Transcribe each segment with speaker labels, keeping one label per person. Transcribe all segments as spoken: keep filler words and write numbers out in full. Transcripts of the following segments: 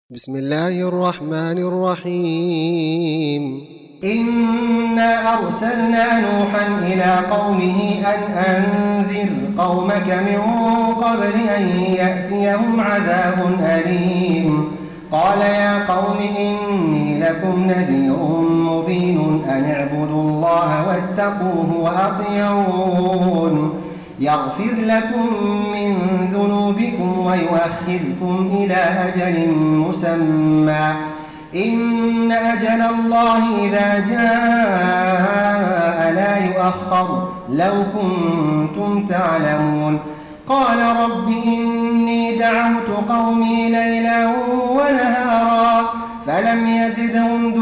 Speaker 1: بسم الله الرحمن الرحيم
Speaker 2: إنا أرسلنا نوحا إلى قومه أن أنذر قومك من قبل أن يأتيهم عذاب أليم. قال يا قوم إني لكم نذير مبين أن اعبدوا الله واتقوه وأطيعون يغفر لكم من ذنوبكم ويؤخركم إلى أجل مسمى إن أجل الله إذا جاء لا يؤخر لو كنتم تعلمون. قال رب إني دعوت قومي ليلا ونهارا فلم يزدهم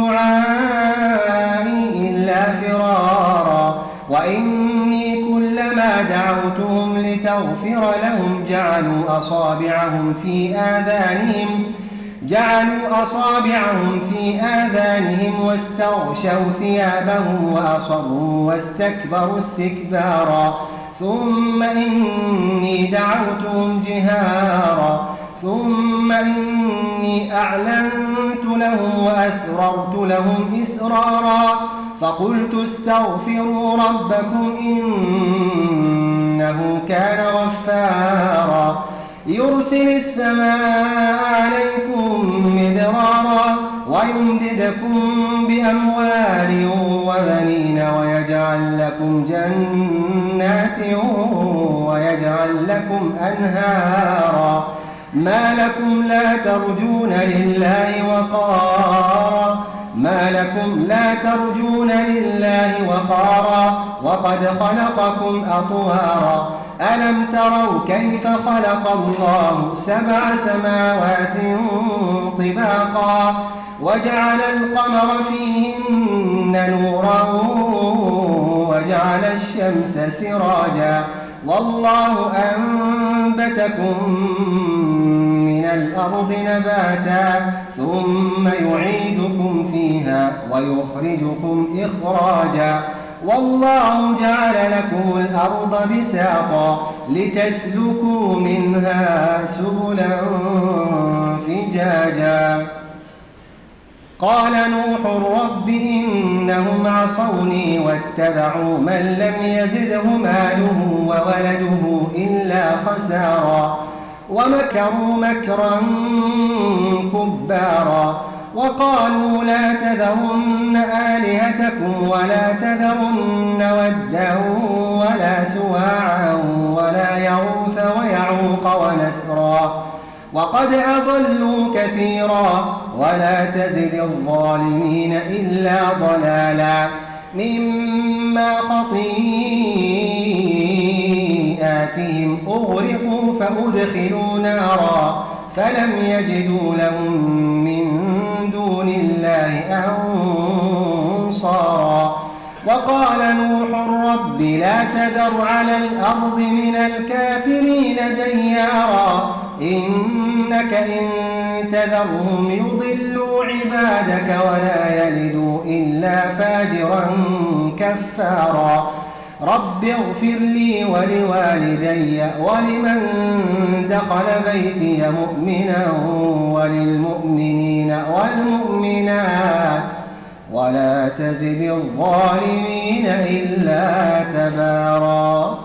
Speaker 2: دعائي إلا فرارا وإني كلما دعوتهم لتغفر لهم جعلوا أصابعهم في آذانهم جعلوا أصابعهم في آذانهم واستغشوا ثيابهم وأصروا واستكبروا استكبارا ثم إني دعوتهم جهارا ثم إني أعلنت لهم وأسررت لهم إسرارا فقلت استغفروا ربكم إنه كان غفارا يرسل السماء عليكم مدرارا ويمددكم بأموال وبنين ويجعل لكم جنات ويجعل لكم أنهارا ما لكم لا ترجون لله وقارا ما لكم لا ترجون لله وقارا وقد خلقكم أطوارا ألم تروا كيف خلق الله سبع سماوات طباقا وجعل القمر فيهن نورا وجعل الشمس سراجا والله أنبتكم من الأرض نباتا ثم يعيدكم فيها ويخرجكم إخراجا والله جعل لكم الأرض بساطا لتسلكوا منها سبلا فجاجا. قال نوح رب إنهم عصوني واتبعوا من لم يزده ماله وولده إلا خسارا ومكروا مكرا كبارا وقالوا لا تذرن آلهتكم ولا تذرن ودا ولا سواعا ولا يغوث ويعوق ونسرا وقد أضلوا كثيرا ولا تزد الظالمين إلا ضلالا مما خطيئاتهم أغرقوا فأدخلوا نارا فلم يجدوا لهم من دون الله أنصارا وقال نوح رب لا تذر على الأرض من الكافرين ديارا إنك إن تذرهم يضلوا عبادك ولا يلدوا إلا فاجرا كفارا رب اغفر لي ولوالدي ولمن دخل بيتي مؤمنا وللمؤمنين والمؤمنات ولا تزد الظالمين إلا تبارا.